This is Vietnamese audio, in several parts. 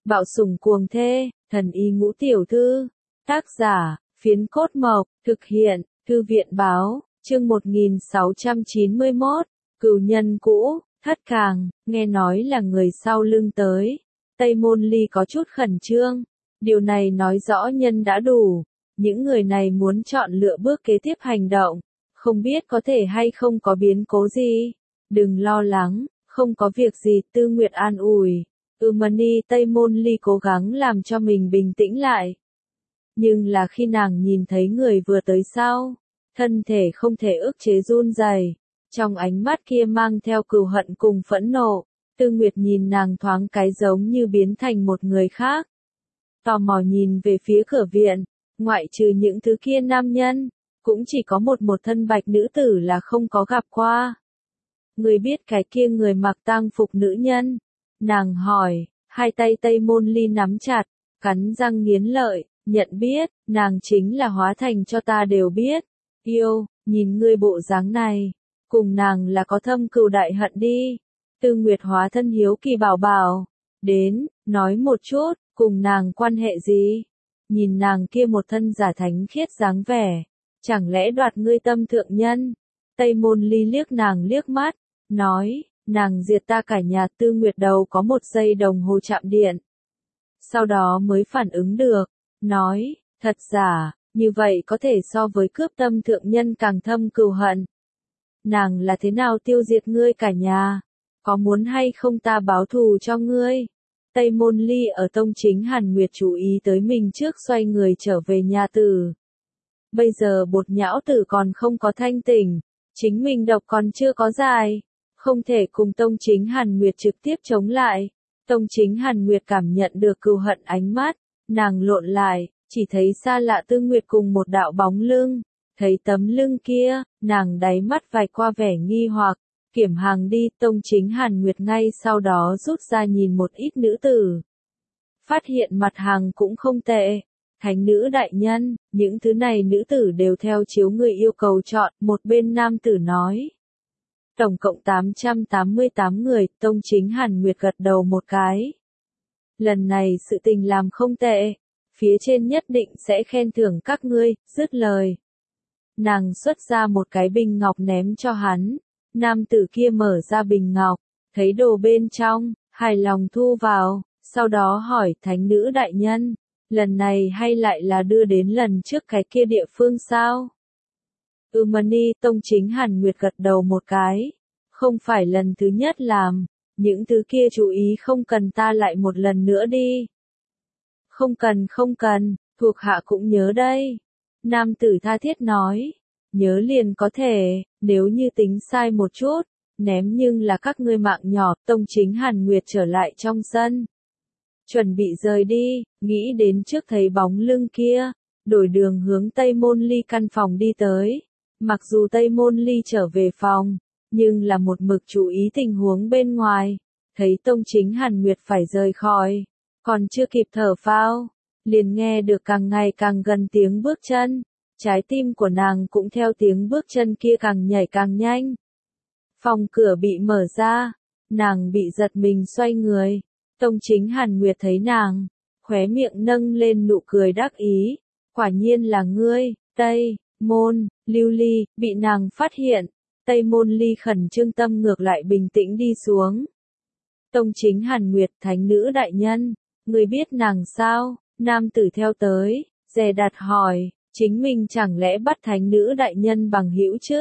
Bạo sủng cuồng thê, thần y ngũ tiểu thư. Tác giả, Phiến Cốt Mộc, thực hiện, Thư viện báo, chương 1691, cừu nhân cũ, Thất Càng, nghe nói là người sau lưng tới. Tây Môn Ly có chút khẩn trương, điều này nói rõ nhân đã đủ, những người này muốn chọn lựa bước kế tiếp hành động, không biết có thể hay không có biến cố gì. Đừng lo lắng, không có việc gì, Tư Nguyệt an ủi. Mani Tây Môn Ly cố gắng làm cho mình bình tĩnh lại. Nhưng là khi nàng nhìn thấy người vừa tới sau, thân thể không thể ức chế run rẩy, trong ánh mắt kia mang theo cừu hận cùng phẫn nộ. Tư Nguyệt nhìn nàng thoáng cái giống như biến thành một người khác. Tò mò nhìn về phía cửa viện, ngoại trừ những thứ kia nam nhân, cũng chỉ có một thân bạch nữ tử là không có gặp qua. Người biết cái kia người mặc tang phục nữ nhân? Nàng hỏi, hai tay Tây Môn Ly nắm chặt, cắn răng nghiến lợi, nhận biết, nàng chính là hóa thành cho ta đều biết. Yêu, nhìn ngươi bộ dáng này, cùng nàng là có thâm cừu đại hận đi. Tư Nguyệt hóa thân hiếu kỳ bảo bảo, đến, nói một chút, cùng nàng quan hệ gì? Nhìn nàng kia một thân giả thánh khiết dáng vẻ, chẳng lẽ đoạt ngươi tâm thượng nhân? Tây Môn Ly liếc nàng liếc mắt, nói, nàng diệt ta cả nhà. Tư Nguyệt đầu có một giây đồng hồ chạm điện. Sau đó mới phản ứng được, nói, thật giả, như vậy có thể so với cướp tâm thượng nhân càng thâm cừu hận. Nàng là thế nào tiêu diệt ngươi cả nhà? Có muốn hay không ta báo thù cho ngươi? Tây Môn Ly ở tông chính Hàn Nguyệt chú ý tới mình trước xoay người trở về nhà tử. Bây giờ bột nhão tử còn không có thanh tỉnh, chính mình độc còn chưa có giải, không thể cùng tông chính Hàn Nguyệt trực tiếp chống lại. Tông chính Hàn Nguyệt cảm nhận được cừu hận ánh mắt, nàng lộn lại, chỉ thấy xa lạ Tư Nguyệt cùng một đạo bóng lưng, thấy tấm lưng kia, nàng đáy mắt vạch qua vẻ nghi hoặc, kiểm hàng đi. Tông chính Hàn Nguyệt ngay sau đó rút ra nhìn một ít nữ tử. Phát hiện mặt hàng cũng không tệ. Thánh nữ đại nhân, những thứ này nữ tử đều theo chiếu người yêu cầu chọn, một bên nam tử nói. Tổng cộng 888 người, tông chính Hàn Nguyệt gật đầu một cái. Lần này sự tình làm không tệ, phía trên nhất định sẽ khen thưởng các ngươi, dứt lời. Nàng xuất ra một cái bình ngọc ném cho hắn, nam tử kia mở ra bình ngọc, thấy đồ bên trong, hài lòng thu vào, sau đó hỏi thánh nữ đại nhân, lần này hay lại là đưa đến lần trước cái kia địa phương sao? Mani tông chính Hàn Nguyệt gật đầu một cái, không phải lần thứ nhất làm, những thứ kia chú ý không cần ta lại một lần nữa đi. Không cần, thuộc hạ cũng nhớ đây. Nam tử tha thiết nói, nhớ liền có thể, nếu như tính sai một chút, ném nhưng là các ngươi mạng nhỏ. Tông chính Hàn Nguyệt trở lại trong sân. Chuẩn bị rời đi, nghĩ đến trước thấy bóng lưng kia, đổi đường hướng Tây Môn Ly căn phòng đi tới. Mặc dù Tây Môn Ly trở về phòng, nhưng là một mực chú ý tình huống bên ngoài, thấy tông chính Hàn Nguyệt phải rời khỏi, còn chưa kịp thở phào, liền nghe được càng ngày càng gần tiếng bước chân, trái tim của nàng cũng theo tiếng bước chân kia càng nhảy càng nhanh. Phòng cửa bị mở ra, nàng bị giật mình xoay người, tông chính Hàn Nguyệt thấy nàng, khóe miệng nâng lên nụ cười đắc ý, quả nhiên là ngươi. Tây Môn Ly bị nàng phát hiện. Tây Môn Ly khẩn trương tâm ngược lại bình tĩnh đi xuống. Tông chính Hàn Nguyệt, thánh nữ đại nhân, người biết nàng sao? Nam tử theo tới, dè đặt hỏi, chính mình chẳng lẽ bắt thánh nữ đại nhân bằng hữu chứ?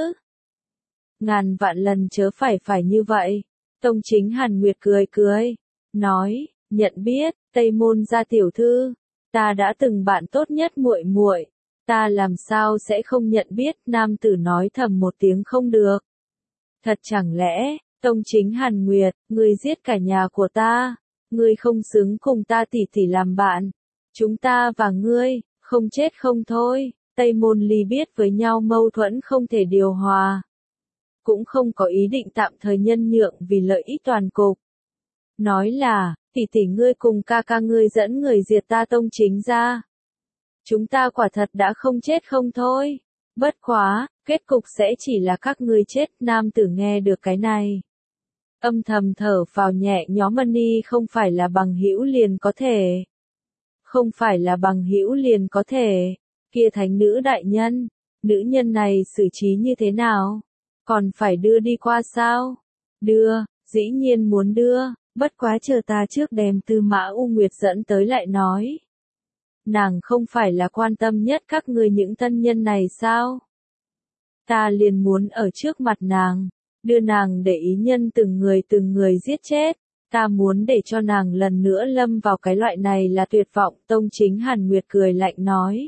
Ngàn vạn lần chớ phải như vậy. Tông chính Hàn Nguyệt cười, nói, nhận biết, Tây Môn gia tiểu thư, ta đã từng bạn tốt nhất muội muội. Ta làm sao sẽ không nhận biết? Nam tử nói thầm một tiếng không được. Thật chẳng lẽ, tông chính Hàn Nguyệt, ngươi giết cả nhà của ta, ngươi không xứng cùng ta tỉ tỉ làm bạn. Chúng ta và ngươi, không chết không thôi. Tây Môn Ly biết với nhau mâu thuẫn không thể điều hòa. Cũng không có ý định tạm thời nhân nhượng vì lợi ích toàn cục. Nói là, tỉ tỉ ngươi cùng ca ca ngươi dẫn người diệt ta tông chính ra. Chúng ta quả thật đã không chết không thôi. Bất quá, kết cục sẽ chỉ là các ngươi chết. Nam tử nghe được cái này, âm thầm thở phào nhẹ nhõm, Mani không phải là bằng hữu liền có thể. Không phải là bằng hữu liền có thể. Kia thánh nữ đại nhân, nữ nhân này xử trí như thế nào? Còn phải đưa đi qua sao? Đưa, dĩ nhiên muốn đưa, bất quá chờ ta trước đem Tư Mã U Nguyệt dẫn tới lại nói. Nàng không phải là quan tâm nhất các ngươi những tân nhân này sao? Ta liền muốn ở trước mặt nàng, đưa nàng để ý nhân từng người giết chết. Ta muốn để cho nàng lần nữa lâm vào cái loại này là tuyệt vọng. Tông Chính Hàn Nguyệt cười lạnh nói.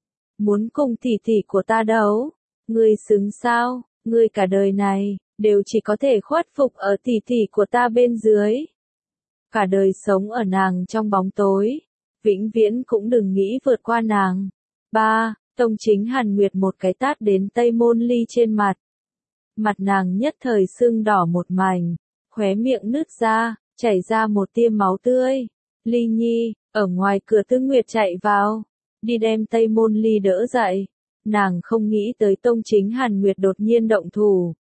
Muốn cùng tỷ tỷ của ta đấu? Ngươi xứng sao? Ngươi cả đời này, đều chỉ có thể khuất phục ở tỷ tỷ của ta bên dưới. Cả đời sống ở nàng trong bóng tối. Vĩnh viễn cũng đừng nghĩ vượt qua nàng. 3. Tông Chính Hàn Nguyệt một cái tát đến Tây Môn Ly trên mặt. Mặt nàng nhất thời sưng đỏ một mảnh, khóe miệng nứt ra, chảy ra một tia máu tươi. Ly Nhi, ở ngoài cửa Tư Nguyệt chạy vào, đi đem Tây Môn Ly đỡ dậy. Nàng không nghĩ tới Tông Chính Hàn Nguyệt đột nhiên động thủ.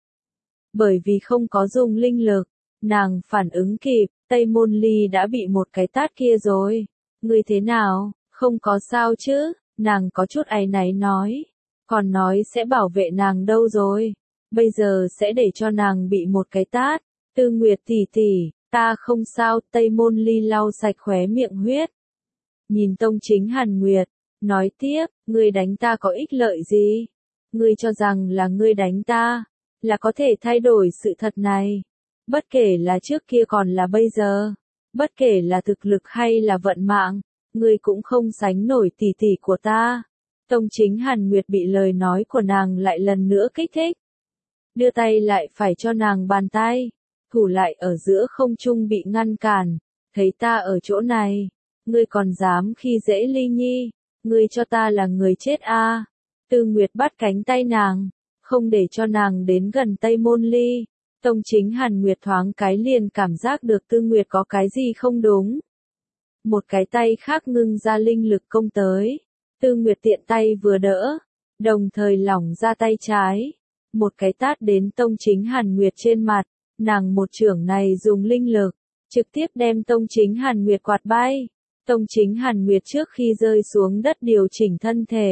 Bởi vì không có dùng linh lực, nàng phản ứng kịp, Tây Môn Ly đã bị một cái tát kia rồi. Ngươi thế nào, không có sao chứ? Nàng có chút áy náy nói. Còn nói sẽ bảo vệ nàng đâu rồi? Bây giờ sẽ để cho nàng bị một cái tát. Tư Nguyệt tỷ tỷ, ta không sao. Tây Môn Ly lau sạch khóe miệng huyết. Nhìn Tông Chính Hàn Nguyệt, nói tiếp, ngươi đánh ta có ích lợi gì? Ngươi cho rằng là ngươi đánh ta, là có thể thay đổi sự thật này. Bất kể là trước kia còn là bây giờ, bất kể là thực lực hay là vận mạng, ngươi cũng không sánh nổi tỷ tỷ của ta. Tông Chính Hàn Nguyệt bị lời nói của nàng lại lần nữa kích thích. Đưa tay lại phải cho nàng bàn tay, thủ lại ở giữa không trung bị ngăn cản. Thấy ta ở chỗ này, ngươi còn dám khi dễ Ly Nhi, ngươi cho ta là người chết a. Tư Nguyệt bắt cánh tay nàng, không để cho nàng đến gần Tây Môn Ly. Tông Chính Hàn Nguyệt thoáng cái liền cảm giác được Tư Nguyệt có cái gì không đúng. Một cái tay khác ngưng ra linh lực công tới. Tư Nguyệt tiện tay vừa đỡ, đồng thời lỏng ra tay trái. Một cái tát đến Tông Chính Hàn Nguyệt trên mặt, nàng một chưởng này dùng linh lực, trực tiếp đem Tông Chính Hàn Nguyệt quạt bay. Tông Chính Hàn Nguyệt trước khi rơi xuống đất điều chỉnh thân thể,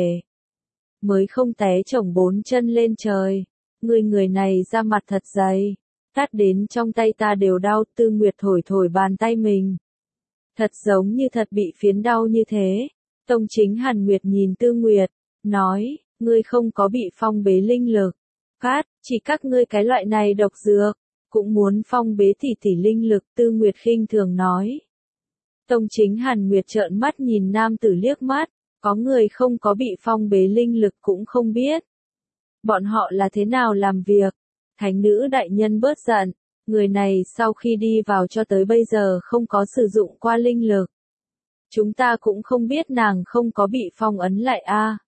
mới không té chổng 4 chân lên trời. Người này ra mặt thật dày, tát đến trong tay ta đều đau. Tư Nguyệt thổi thổi bàn tay mình, thật giống như thật bị phiến đau như thế. Tông Chính Hàn Nguyệt nhìn Tư Nguyệt, nói, ngươi không có bị phong bế linh lực. Phát, chỉ các ngươi cái loại này độc dược, cũng muốn phong bế tỷ tỷ linh lực. Tư Nguyệt khinh thường nói. Tông Chính Hàn Nguyệt trợn mắt nhìn nam tử liếc mắt, có người không có bị phong bế linh lực cũng không biết. Bọn họ là thế nào làm việc? Thánh nữ đại nhân bớt giận, người này sau khi đi vào cho tới bây giờ không có sử dụng qua linh lực. Chúng ta cũng không biết nàng không có bị phong ấn lại a.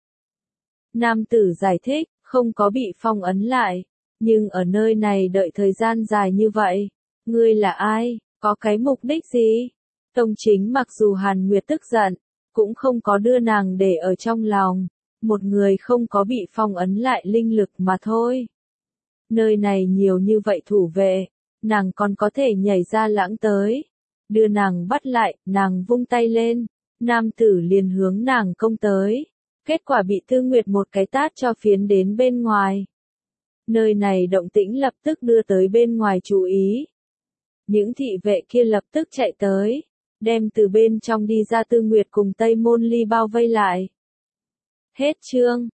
Nam tử giải thích, không có bị phong ấn lại, nhưng ở nơi này đợi thời gian dài như vậy. Ngươi là ai? Có cái mục đích gì? Tông Chính mặc dù Hàn Nguyệt tức giận, cũng không có đưa nàng để ở trong lòng. Một người không có bị phong ấn lại linh lực mà thôi. Nơi này nhiều như vậy thủ vệ, nàng còn có thể nhảy ra lãng tới. Đưa nàng bắt lại, nàng vung tay lên, nam tử liền hướng nàng công tới. Kết quả bị Tư Nguyệt một cái tát cho phiến đến bên ngoài. Nơi này động tĩnh lập tức đưa tới bên ngoài chú ý. Những thị vệ kia lập tức chạy tới, đem từ bên trong đi ra Tư Nguyệt cùng Tây Môn Ly bao vây lại. Hết chương.